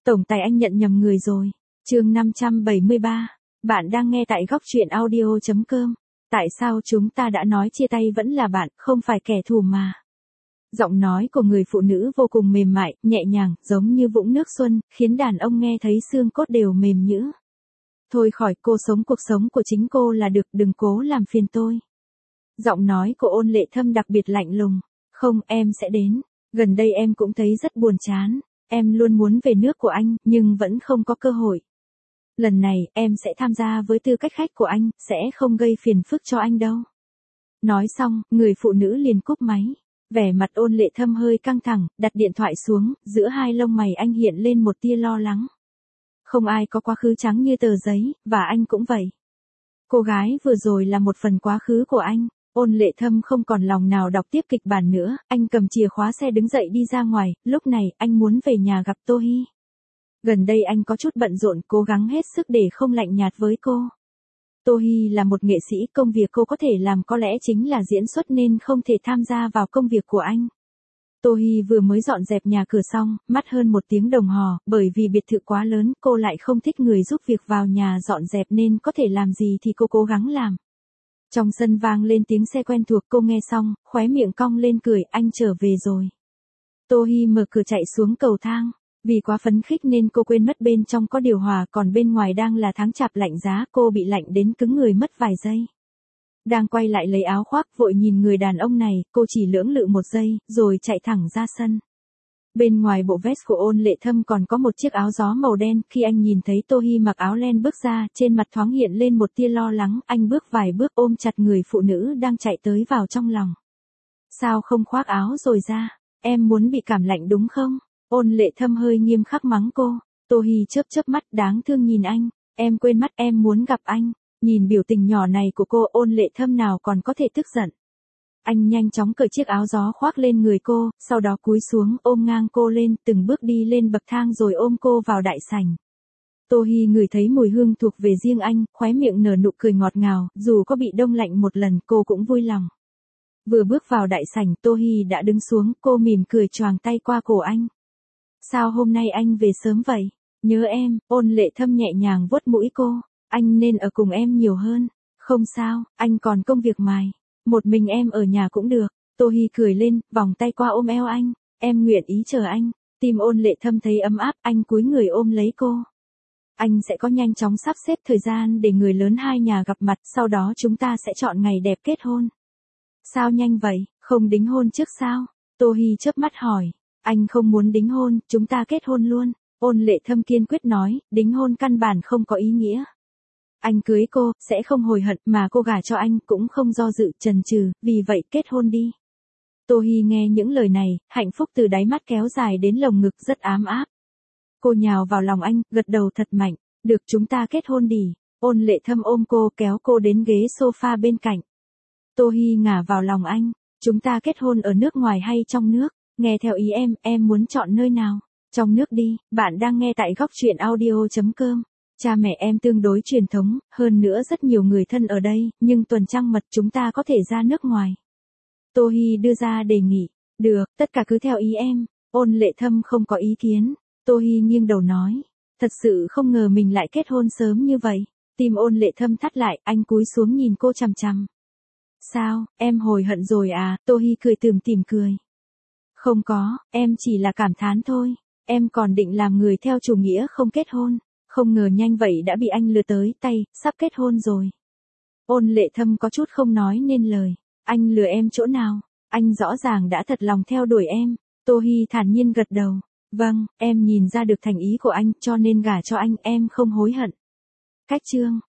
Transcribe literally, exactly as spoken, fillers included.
Tổng tài anh nhận nhầm người rồi. Chương năm trăm bảy mươi ba. Bạn đang nghe tại góc truyện audio chấm com. Tại sao chúng ta đã nói chia tay vẫn là bạn, không phải kẻ thù mà? Giọng nói của người phụ nữ vô cùng mềm mại, nhẹ nhàng, giống như vũng nước xuân, khiến đàn ông nghe thấy xương cốt đều mềm nhũn. Thôi khỏi, cô sống cuộc sống của chính cô là được, đừng cố làm phiền tôi. Giọng nói của Ôn Lệ Thâm đặc biệt lạnh lùng. Không, em sẽ đến. Gần đây em cũng thấy rất buồn chán. Em luôn muốn về nước của anh, nhưng vẫn không có cơ hội. Lần này, em sẽ tham gia với tư cách khách của anh, sẽ không gây phiền phức cho anh đâu. Nói xong, người phụ nữ liền cúp máy. Vẻ mặt Ôn Lệ Thâm hơi căng thẳng, đặt điện thoại xuống, giữa hai lông mày anh hiện lên một tia lo lắng. Không ai có quá khứ trắng như tờ giấy, và anh cũng vậy. Cô gái vừa rồi là một phần quá khứ của anh. Ôn Lệ Thâm không còn lòng nào đọc tiếp kịch bản nữa, anh cầm chìa khóa xe đứng dậy đi ra ngoài, lúc này anh muốn về nhà gặp Tô Hi. Gần đây anh có chút bận rộn, cố gắng hết sức để không lạnh nhạt với cô. Tô Hi là một nghệ sĩ, công việc cô có thể làm có lẽ chính là diễn xuất nên không thể tham gia vào công việc của anh. Tô Hi vừa mới dọn dẹp nhà cửa xong, mất hơn một tiếng đồng hồ, bởi vì biệt thự quá lớn, cô lại không thích người giúp việc vào nhà dọn dẹp nên có thể làm gì thì cô cố gắng làm. Trong sân vang lên tiếng xe quen thuộc, cô nghe xong, khóe miệng cong lên cười, anh trở về rồi. Tô Hi mở cửa chạy xuống cầu thang. Vì quá phấn khích nên cô quên mất bên trong có điều hòa, còn bên ngoài đang là tháng chạp lạnh giá, cô bị lạnh đến cứng người mất vài giây. Đang quay lại lấy áo khoác, vội nhìn người đàn ông này, cô chỉ lưỡng lự một giây, rồi chạy thẳng ra sân. Bên ngoài bộ vest của Ôn Lệ Thâm còn có một chiếc áo gió màu đen, khi anh nhìn thấy Tô Hi mặc áo len bước ra, trên mặt thoáng hiện lên một tia lo lắng, anh bước vài bước ôm chặt người phụ nữ đang chạy tới vào trong lòng. Sao không khoác áo rồi ra, em muốn bị cảm lạnh đúng không? Ôn Lệ Thâm hơi nghiêm khắc mắng cô. Tô Hi chớp chớp mắt đáng thương nhìn anh, em quên mất em muốn gặp anh. Nhìn biểu tình nhỏ này của cô, Ôn Lệ Thâm nào còn có thể tức giận. Anh nhanh chóng cởi chiếc áo gió khoác lên người cô, sau đó cúi xuống ôm ngang cô lên, từng bước đi lên bậc thang rồi ôm cô vào đại sảnh. Tô Hi ngửi thấy mùi hương thuộc về riêng anh, khóe miệng nở nụ cười ngọt ngào, dù có bị đông lạnh một lần cô cũng vui lòng. Vừa bước vào đại sảnh, Tô Hi đã đứng xuống, cô mỉm cười choàng tay qua cổ anh. Sao hôm nay anh về sớm vậy? Nhớ em. Ôn Lệ Thâm nhẹ nhàng vuốt mũi cô. Anh nên ở cùng em nhiều hơn. Không sao, anh còn công việc mài. Một mình em ở nhà cũng được. Tô Hi cười lên, vòng tay qua ôm eo anh. Em nguyện ý chờ anh. Tim Ôn Lệ Thâm thấy ấm áp, anh cúi người ôm lấy cô. Anh sẽ có nhanh chóng sắp xếp thời gian để người lớn hai nhà gặp mặt, sau đó chúng ta sẽ chọn ngày đẹp kết hôn. Sao nhanh vậy, không đính hôn trước sao? Tô Hi chớp mắt hỏi. Anh không muốn đính hôn, chúng ta kết hôn luôn. Ôn Lệ Thâm kiên quyết nói, đính hôn căn bản không có ý nghĩa. Anh cưới cô, sẽ không hối hận, mà cô gả cho anh cũng không do dự, chần chừ, vì vậy kết hôn đi. Tô Hi nghe những lời này, hạnh phúc từ đáy mắt kéo dài đến lồng ngực rất ám áp. Cô nhào vào lòng anh, gật đầu thật mạnh, được chúng ta kết hôn đi. Ôn Lệ Thâm ôm cô kéo cô đến ghế sofa bên cạnh. Tô Hi ngả vào lòng anh, chúng ta kết hôn ở nước ngoài hay trong nước? Nghe theo ý em, em muốn chọn nơi nào? Trong nước đi, bạn đang nghe tại góc truyện audio chấm com. Cha mẹ em tương đối truyền thống, hơn nữa rất nhiều người thân ở đây, nhưng tuần trăng mật chúng ta có thể ra nước ngoài. Tô Hi đưa ra đề nghị. Được, tất cả cứ theo ý em. Ôn Lệ Thâm không có ý kiến. Tô Hi nghiêng đầu nói. Thật sự không ngờ mình lại kết hôn sớm như vậy. Tim Ôn Lệ Thâm thắt lại, anh cúi xuống nhìn cô chằm chằm. Sao, em hối hận rồi à? Tô Hi cười tủm tỉm cười. Không có, em chỉ là cảm thán thôi. Em còn định làm người theo chủ nghĩa không kết hôn. Không ngờ nhanh vậy đã bị anh lừa tới tay, sắp kết hôn rồi. Ôn Lệ Thâm có chút không nói nên lời. Anh lừa em chỗ nào? Anh rõ ràng đã thật lòng theo đuổi em. Tô Hi thản nhiên gật đầu. Vâng, em nhìn ra được thành ý của anh cho nên gả cho anh, em không hối hận. Cách chương.